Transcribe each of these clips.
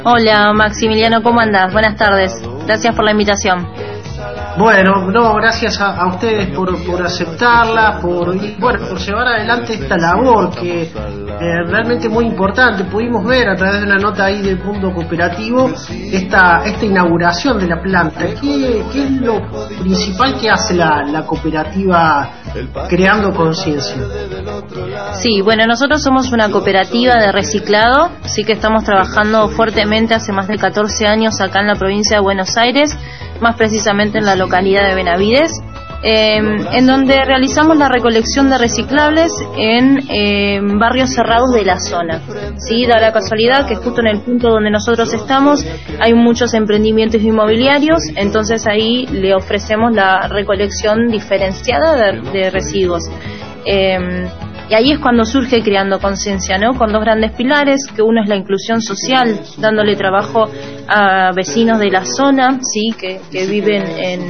Hola Maximiliano, ¿cómo andás? Buenas tardes, gracias por la invitación. Bueno, no, gracias a ustedes por aceptarla, por llevar adelante esta labor que realmente muy importante. Pudimos ver a través de una nota ahí del Mundo Cooperativo esta inauguración de la planta. ¿Qué es lo principal que hace la cooperativa Creando Conciencia? Sí, bueno, nosotros somos una cooperativa de reciclado, sí que estamos trabajando fuertemente hace más de 14 años acá en la provincia de Buenos Aires, más precisamente en la localidad de Benavides, en donde realizamos la recolección de reciclables en barrios cerrados de la zona. Sí, da la casualidad que justo en el punto donde nosotros estamos hay muchos emprendimientos inmobiliarios, entonces ahí le ofrecemos la recolección diferenciada de residuos. Y ahí es cuando surge Creando Conciencia, ¿no? Con dos grandes pilares, que uno es la inclusión social, dándole trabajo a vecinos de la zona, sí, que viven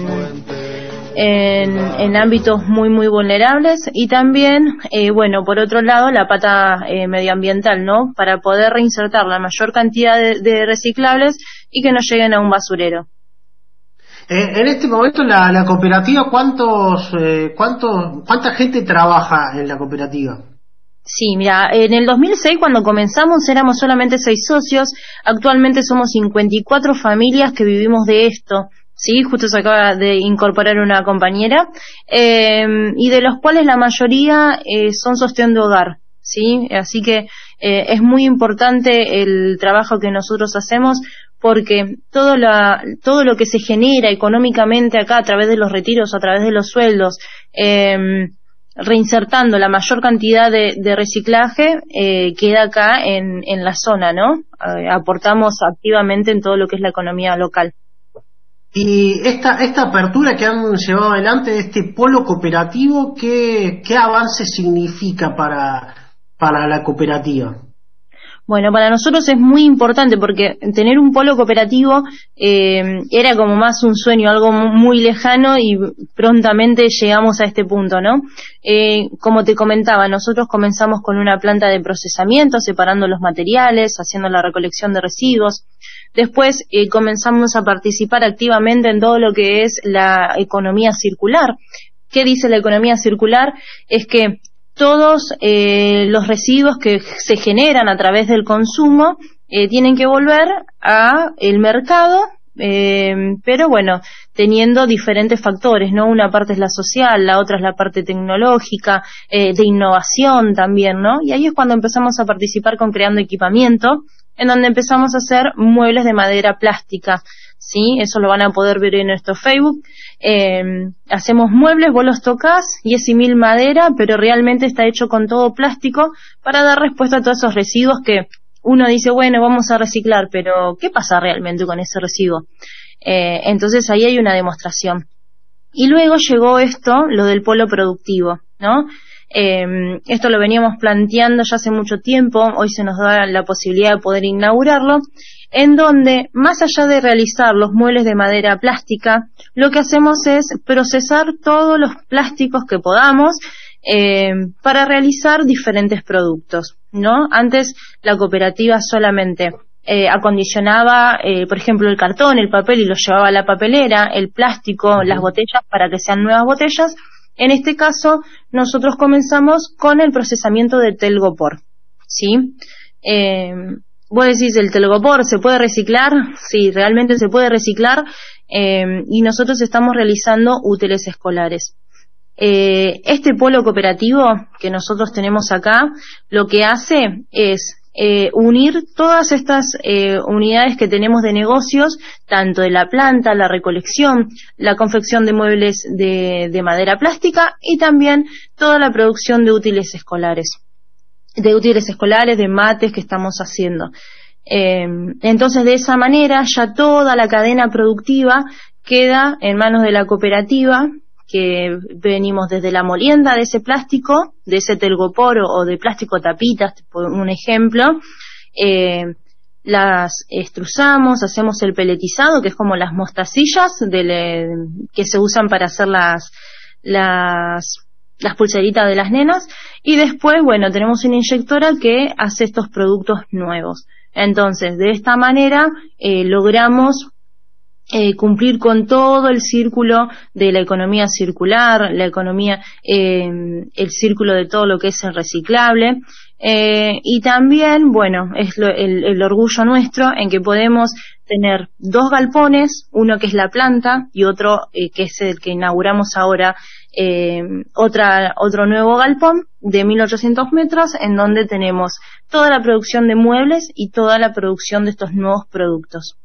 en ámbitos muy vulnerables, y también, por otro lado, la pata medioambiental, ¿no? Para poder reinsertar la mayor cantidad de reciclables y que no lleguen a un basurero. En este momento la cooperativa, ¿cuánta gente trabaja en la cooperativa? Sí, mira, en el 2006 cuando comenzamos éramos solamente 6 socios, actualmente somos 54 familias que vivimos de esto, sí, justo se acaba de incorporar una compañera, y de los cuales la mayoría son sostén de hogar, sí, así que es muy importante el trabajo que nosotros hacemos, porque todo lo que se genera económicamente acá a través de los retiros, a través de los sueldos, reinsertando la mayor cantidad de reciclaje, queda acá en la zona, ¿no? Aportamos activamente en todo lo que es la economía local. Y esta apertura que han llevado adelante, este polo cooperativo, ¿qué avance significa para la cooperativa? Bueno, para nosotros es muy importante porque tener un polo cooperativo era como más un sueño, algo muy lejano, y prontamente llegamos a este punto, ¿no? Como te comentaba, nosotros comenzamos con una planta de procesamiento, separando los materiales, haciendo la recolección de residuos. Después comenzamos a participar activamente en todo lo que es la economía circular. ¿Qué dice la economía circular? Es que todos los residuos que se generan a través del consumo tienen que volver a el mercado, pero bueno, teniendo diferentes factores, ¿no? Una parte es la social, la otra es la parte tecnológica, de innovación también, ¿no? Y ahí es cuando empezamos a participar con Creando Equipamiento, en donde empezamos a hacer muebles de madera plástica, ¿sí? Eso lo van a poder ver en nuestro Facebook. Hacemos muebles, vos los tocas y es simil madera, pero realmente está hecho con todo plástico para dar respuesta a todos esos residuos que uno dice, bueno, vamos a reciclar, pero ¿qué pasa realmente con ese residuo? Entonces ahí hay una demostración. Y luego llegó lo del polo productivo, ¿no? Esto lo veníamos planteando ya hace mucho tiempo, hoy se nos da la posibilidad de poder inaugurarlo, en donde, más allá de realizar los muebles de madera plástica, lo que hacemos es procesar todos los plásticos que podamos para realizar diferentes productos, ¿no? Antes la cooperativa solamente acondicionaba, por ejemplo, el cartón, el papel, y lo llevaba a la papelera, el plástico, las botellas para que sean nuevas botellas. En este caso, nosotros comenzamos con el procesamiento de telgopor, ¿sí? Vos decís, ¿el telgopor se puede reciclar? Sí, realmente se puede reciclar, y nosotros estamos realizando útiles escolares. Este polo cooperativo que nosotros tenemos acá, lo que hace es unir todas estas unidades que tenemos de negocios, tanto de la planta, la recolección, la confección de muebles de madera plástica y también toda la producción de útiles escolares, de mates que estamos haciendo. Entonces, de esa manera ya toda la cadena productiva queda en manos de la cooperativa, que venimos desde la molienda de ese plástico, de ese telgopor o de plástico tapitas, por un ejemplo, las extrusamos, hacemos el peletizado, que es como las mostacillas que se usan para hacer las pulseritas de las nenas, y después, bueno, tenemos una inyectora que hace estos productos nuevos. Entonces, de esta manera logramos cumplir con todo el círculo de la economía circular, la economía, el círculo de todo lo que es el reciclable, y también, bueno, es el orgullo nuestro en que podemos tener 2 galpones, uno que es la planta y otro que es el que inauguramos ahora, otro nuevo galpón de 1800 metros, en donde tenemos toda la producción de muebles y toda la producción de estos nuevos productos.